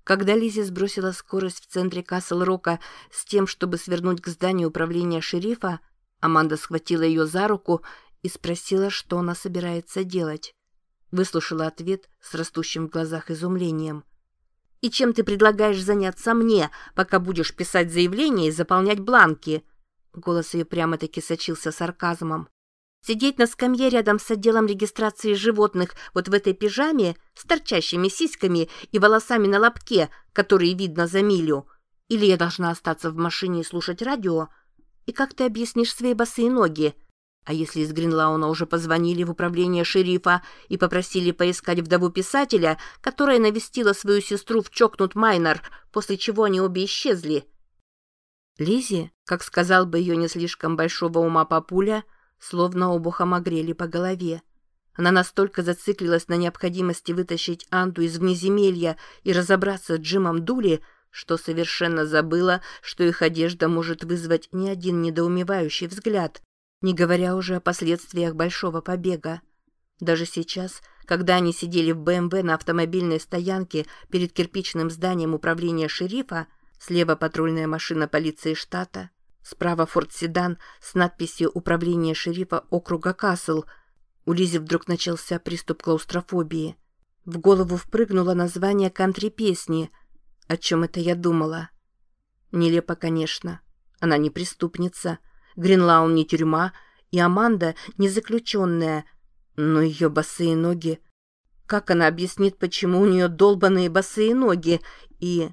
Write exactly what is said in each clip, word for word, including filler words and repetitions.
Когда Лиззи сбросила скорость в центре Касл-Рока с тем, чтобы свернуть к зданию управления шерифа, Аманда схватила ее за руку и спросила, что она собирается делать. Выслушала ответ с растущим в глазах изумлением. «И чем ты предлагаешь заняться мне, пока будешь писать заявление и заполнять бланки?» Голос ее прямо-таки сочился сарказмом. «Сидеть на скамье рядом с отделом регистрации животных вот в этой пижаме с торчащими сиськами и волосами на лобке, которые видно за милю? Или я должна остаться в машине и слушать радио? И как ты объяснишь свои босые ноги? А если из Гринлауна уже позвонили в управление шерифа и попросили поискать вдову писателя, которая навестила свою сестру в Чокнут-Майнор, после чего они обе исчезли?» Лиззи, как сказал бы ее не слишком большого ума папуля, словно обухом огрели по голове. Она настолько зациклилась на необходимости вытащить Анду из внеземелья и разобраться с Джимом Дули, что совершенно забыла, что их одежда может вызвать не один недоумевающий взгляд, не говоря уже о последствиях большого побега. Даже сейчас, когда они сидели в бэ эм вэ на автомобильной стоянке перед кирпичным зданием управления шерифа, слева патрульная машина полиции штата, справа форд-седан с надписью «Управление шерифа округа Касл», у Лиззи вдруг начался приступ клаустрофобии. В голову впрыгнуло название кантри-песни. О чем это я думала? Нелепо, конечно. Она не преступница. Гринлаун не тюрьма, и Аманда не заключенная. Но ее босые ноги... Как она объяснит, почему у нее долбаные босые ноги? И...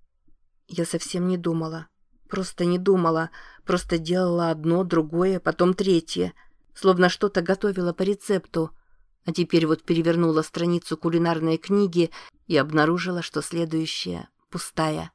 Я совсем не думала. Просто не думала. Просто делала одно, другое, потом третье. Словно что-то готовила по рецепту. А теперь вот перевернула страницу кулинарной книги и обнаружила, что следующая пустая.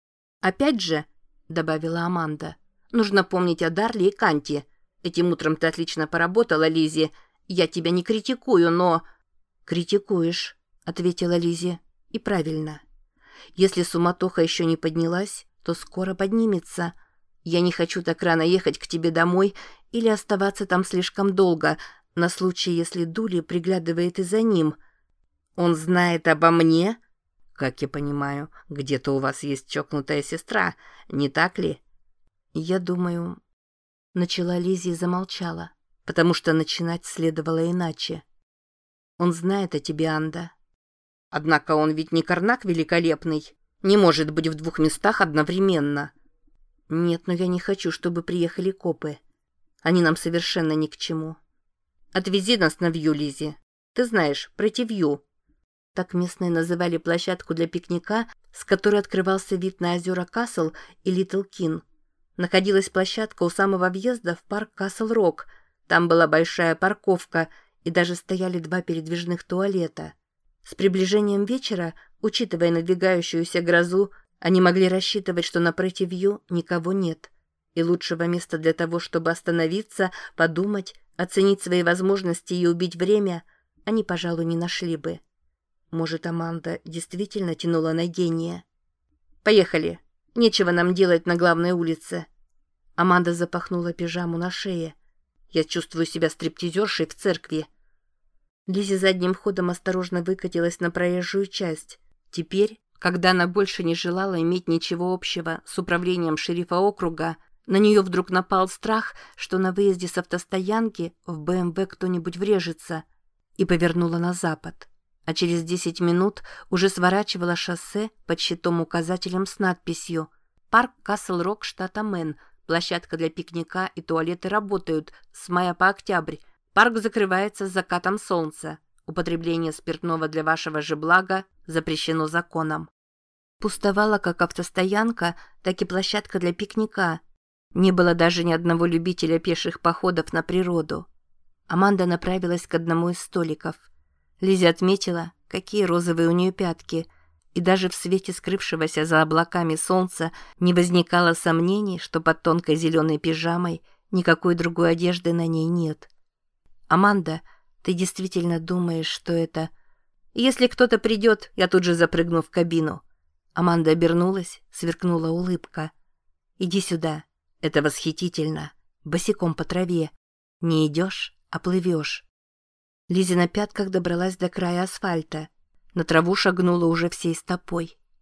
«Опять же», — добавила Аманда, — «нужно помнить о Дарли и Канте. Этим утром ты отлично поработала, Лиззи. Я тебя не критикую, но...» «Критикуешь», — ответила Лиззи. «И правильно. Если суматоха еще не поднялась, то скоро поднимется. Я не хочу так рано ехать к тебе домой или оставаться там слишком долго, на случай, если Дули приглядывает и за ним. Он знает обо мне? Как я понимаю, где-то у вас есть чокнутая сестра, не так ли?» «Я думаю...» Начала Лиззи и замолчала, потому что начинать следовало иначе. «Он знает о тебе, Анда. Однако он ведь не Карнак великолепный, не может быть в двух местах одновременно». «Нет, но я не хочу, чтобы приехали копы. Они нам совершенно ни к чему. Отвези нас на Вью, Лиззи. Ты знаешь, пройти Вью». Так местные называли площадку для пикника, с которой открывался вид на озера Касл и Литл Кин. Находилась площадка у самого въезда в парк Касл-Рок. Там была большая парковка, и даже стояли два передвижных туалета. С приближением вечера, учитывая надвигающуюся грозу, они могли рассчитывать, что на Претти-Вью никого нет. И лучшего места для того, чтобы остановиться, подумать, оценить свои возможности и убить время, они, пожалуй, не нашли бы. Может, Аманда действительно тянула на гения. «Поехали. Нечего нам делать на главной улице». Аманда запахнула пижаму на шее. «Я чувствую себя стриптизершей в церкви». Лиззи задним ходом осторожно выкатилась на проезжую часть. Теперь, когда она больше не желала иметь ничего общего с управлением шерифа округа, на нее вдруг напал страх, что на выезде с автостоянки в бэ эм вэ кто-нибудь врежется, и повернула на запад. А через десять минут уже сворачивала шоссе под щитом-указателем с надписью «Парк Касл-Рок, штата Мэн. Площадка для пикника и туалеты работают с мая по октябрь. Парк закрывается с закатом солнца. Употребление спиртного для вашего же блага запрещено законом». Пустовала как автостоянка, так и площадка для пикника. Не было даже ни одного любителя пеших походов на природу. Аманда направилась к одному из столиков. Лиззи отметила, какие розовые у нее пятки, и даже в свете скрывшегося за облаками солнца не возникало сомнений, что под тонкой зеленой пижамой никакой другой одежды на ней нет. «Аманда, ты действительно думаешь, что это...» «Если кто-то придет, я тут же запрыгну в кабину». Аманда обернулась, сверкнула улыбка. «Иди сюда. Это восхитительно. Босиком по траве. Не идешь, а плывешь». Лиззи на пятках добралась до края асфальта. На траву шагнула уже всей стопой.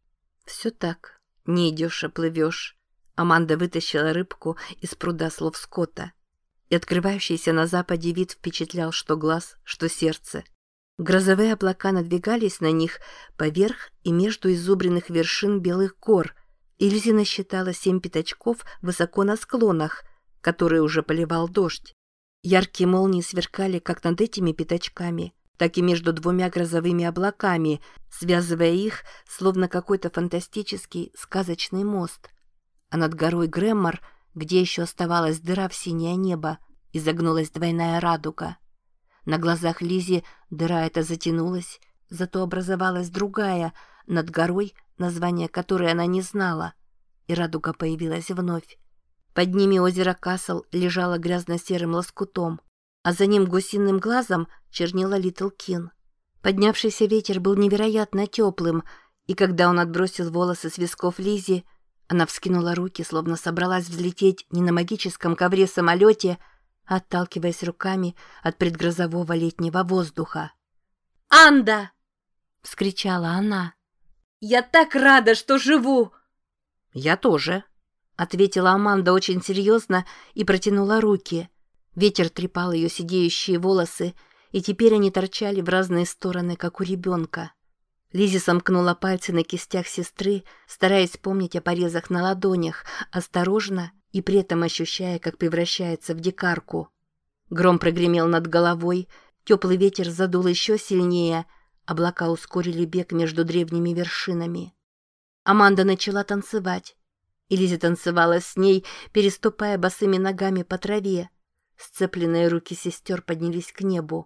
Все так. Не идешь, а плывешь. Аманда вытащила рыбку из пруда слов Скотта. И открывающийся на западе вид впечатлял что глаз, что сердце. Грозовые облака надвигались на них поверх и между изубренных вершин белых гор. И Лизи насчитала семь пятачков высоко на склонах, которые уже поливал дождь. Яркие молнии сверкали как над этими пятачками, так и между двумя грозовыми облаками, связывая их, словно какой-то фантастический сказочный мост. А над горой Грэммор, где еще оставалась дыра в синее небо, изогнулась двойная радуга. На глазах Лизи дыра эта затянулась, зато образовалась другая, над горой, название которой она не знала, и радуга появилась вновь. Под ними озеро Касл лежало грязно-серым лоскутом, а за ним гусиным глазом чернела Литл Кин. Поднявшийся ветер был невероятно теплым, и когда он отбросил волосы с висков Лизи, она вскинула руки, словно собралась взлететь не на магическом ковре-самолете, а отталкиваясь руками от предгрозового летнего воздуха. «Анда!» — вскричала она. «Я так рада, что живу!» «Я тоже», — ответила Аманда очень серьезно и протянула руки. Ветер трепал ее сидеющие волосы, и теперь они торчали в разные стороны, как у ребенка. Лизи сомкнула пальцы на кистях сестры, стараясь помнить о порезах на ладонях, осторожно и при этом ощущая, как превращается в дикарку. Гром прогремел над головой, теплый ветер задул еще сильнее, облака ускорили бег между древними вершинами. Аманда начала танцевать, и Лизи танцевала с ней, переступая босыми ногами по траве. Сцепленные руки сестер поднялись к небу.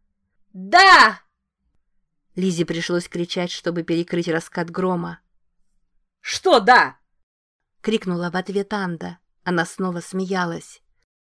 «Да!» Лизе пришлось кричать, чтобы перекрыть раскат грома. «Что «да»?» — крикнула в ответ Анда. Она снова смеялась.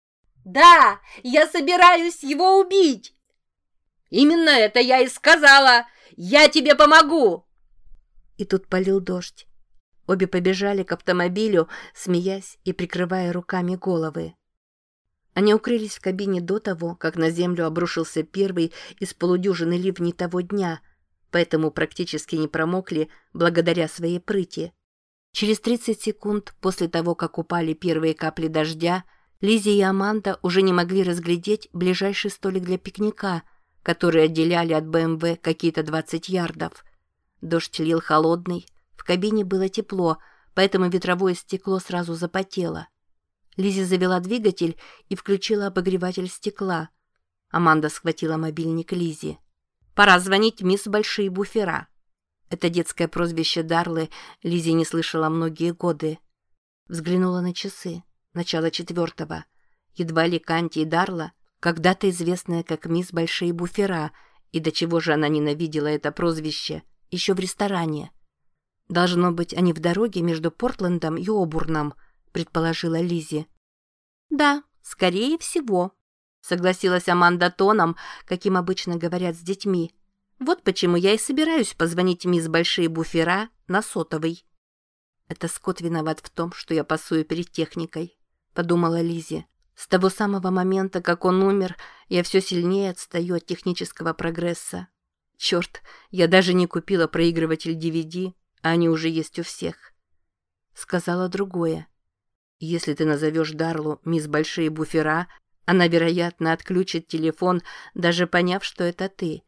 «Да, я собираюсь его убить!» «Именно это я и сказала! Я тебе помогу!» И тут полил дождь. Обе побежали к автомобилю, смеясь и прикрывая руками головы. Они укрылись в кабине до того, как на землю обрушился первый из полудюжины ливней того дня, поэтому практически не промокли благодаря своей прыти. Через тридцать секунд после того, как упали первые капли дождя, Лизи и Аманда уже не могли разглядеть ближайший столик для пикника, который отделяли от БМВ какие-то двадцать ярдов. Дождь лил холодный, в кабине было тепло, поэтому ветровое стекло сразу запотело. Лизи завела двигатель и включила обогреватель стекла. Аманда схватила мобильник Лизи. «Пора звонить мисс Большие Буфера». Это детское прозвище Дарлы Лизи не слышала многие годы. Взглянула на часы. Начало четвертого. Едва ли Канти и Дарла, когда-то известная как мисс Большие Буфера, и до чего же она ненавидела это прозвище, еще в ресторане. «Должно быть, они в дороге между Портлендом и Обурном», — предположила Лизи. «Да, скорее всего», — согласилась Аманда тоном, каким обычно говорят с детьми. «Вот почему я и собираюсь позвонить мисс Большие Буфера на сотовый». «Это Скотт виноват в том, что я пасую перед техникой», — подумала Лизи. «С того самого момента, как он умер, я все сильнее отстаю от технического прогресса. Черт, я даже не купила проигрыватель ди ви ди, а они уже есть у всех». Сказала другое. «Если ты назовешь Дарлу мисс Большие Буфера, она, вероятно, отключит телефон, даже поняв, что это ты».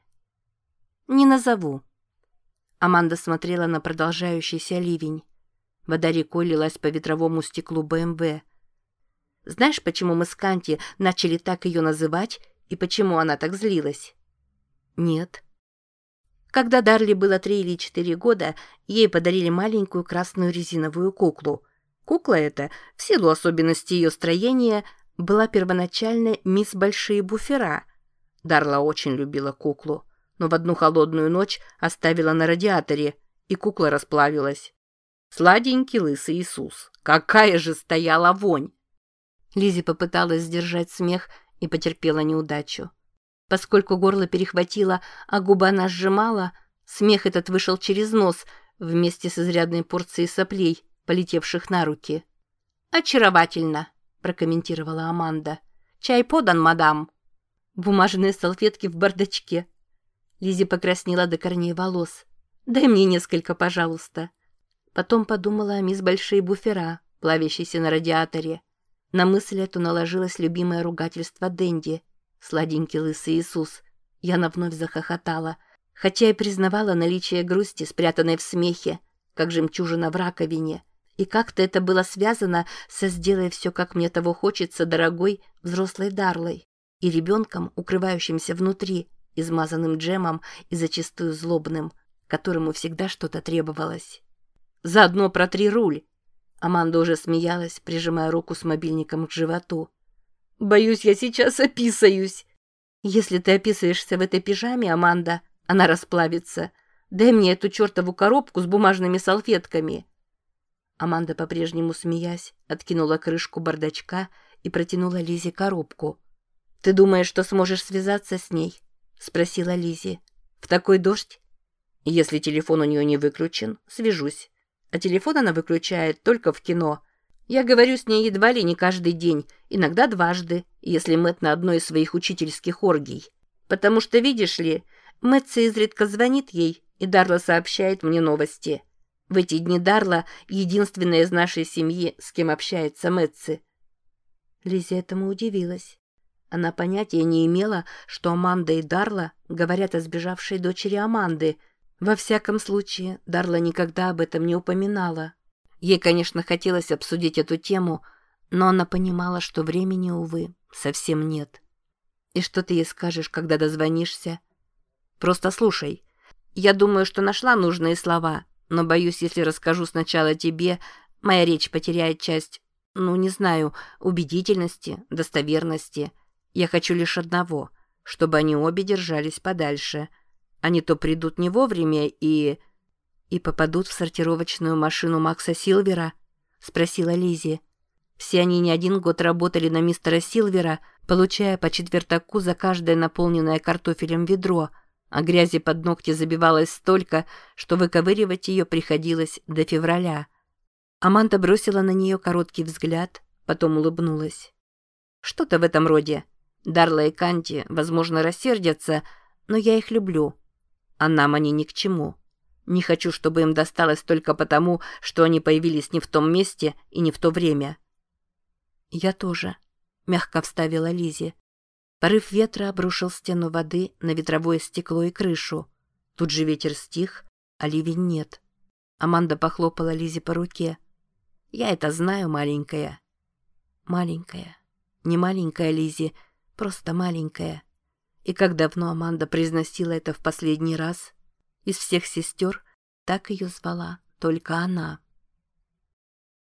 «Не назову». Аманда смотрела на продолжающийся ливень. Вода рекой лилась по ветровому стеклу БМВ. «Знаешь, почему мы с Канти начали так ее называть и почему она так злилась?» «Нет». Когда Дарли было три или четыре года, ей подарили маленькую красную резиновую куклу. Кукла эта, в силу особенностей ее строения, была первоначально мисс Большие Буфера. Дарла очень любила куклу, но в одну холодную ночь оставила на радиаторе, и кукла расплавилась. Сладенький лысый Иисус. Какая же стояла вонь! Лизи попыталась сдержать смех и потерпела неудачу. Поскольку горло перехватило, а губа она сжимала, смех этот вышел через нос вместе с изрядной порцией соплей, полетевших на руки. «Очаровательно», — прокомментировала Аманда. «Чай подан, мадам». «Бумажные салфетки в бардачке». Лизи покраснела до корней волос. «Дай мне несколько, пожалуйста». Потом подумала о мисс Большие Буфера, плавящейся на радиаторе. На мысль эту наложилось любимое ругательство Дэнди. Сладенький лысый Иисус. Яна вновь захохотала, хотя и признавала наличие грусти, спрятанной в смехе, как жемчужина в раковине. И как-то это было связано со «сделай все, как мне того хочется», дорогой взрослой Дарлой, и ребенком, укрывающимся внутри, измазанным джемом и зачастую злобным, которому всегда что-то требовалось. «Заодно протри руль!» Аманда уже смеялась, прижимая руку с мобильником к животу. «Боюсь, я сейчас описаюсь!» «Если ты описаешься в этой пижаме, Аманда, она расплавится. Дай мне эту чертову коробку с бумажными салфетками!» Аманда, по-прежнему смеясь, откинула крышку бардачка и протянула Лизе коробку. «Ты думаешь, что сможешь связаться с ней?» — спросила Лизи. «В такой дождь?» «Если телефон у нее не выключен, свяжусь. А телефон она выключает только в кино. Я говорю с ней едва ли не каждый день, иногда дважды, если Мэтт на одной из своих учительских оргий. Потому что, видишь ли, Мэтт изредка звонит ей, и Дарла сообщает мне новости. В эти дни Дарла — единственная из нашей семьи, с кем общается Мэтси». Лизи этому удивилась. Она понятия не имела, что Аманда и Дарла говорят о сбежавшей дочери Аманды. Во всяком случае, Дарла никогда об этом не упоминала. Ей, конечно, хотелось обсудить эту тему, но она понимала, что времени, увы, совсем нет. «И что ты ей скажешь, когда дозвонишься?» «Просто слушай. Я думаю, что нашла нужные слова, но боюсь, если расскажу сначала тебе, моя речь потеряет часть, ну, не знаю, убедительности, достоверности. Я хочу лишь одного, чтобы они обе держались подальше. Они то придут не вовремя и... и попадут в сортировочную машину Макса Силвера?» — спросила Лизи. Все они не один год работали на мистера Силвера, получая по четвертаку за каждое наполненное картофелем ведро, а грязи под ногти забивалось столько, что выковыривать ее приходилось до февраля. Аманда бросила на нее короткий взгляд, потом улыбнулась. «Что-то в этом роде. Дарла и Канти, возможно, рассердятся, но я их люблю. А нам они ни к чему. Не хочу, чтобы им досталось только потому, что они появились не в том месте и не в то время». «Я тоже», — мягко вставила Лизи. Порыв ветра обрушил стену воды на ветровое стекло и крышу. Тут же ветер стих, а ливень нет. Аманда похлопала Лизи по руке. «Я это знаю, маленькая». «Маленькая. Не маленькая Лизи, просто маленькая». И как давно Аманда произносила это в последний раз? Из всех сестер так ее звала только она.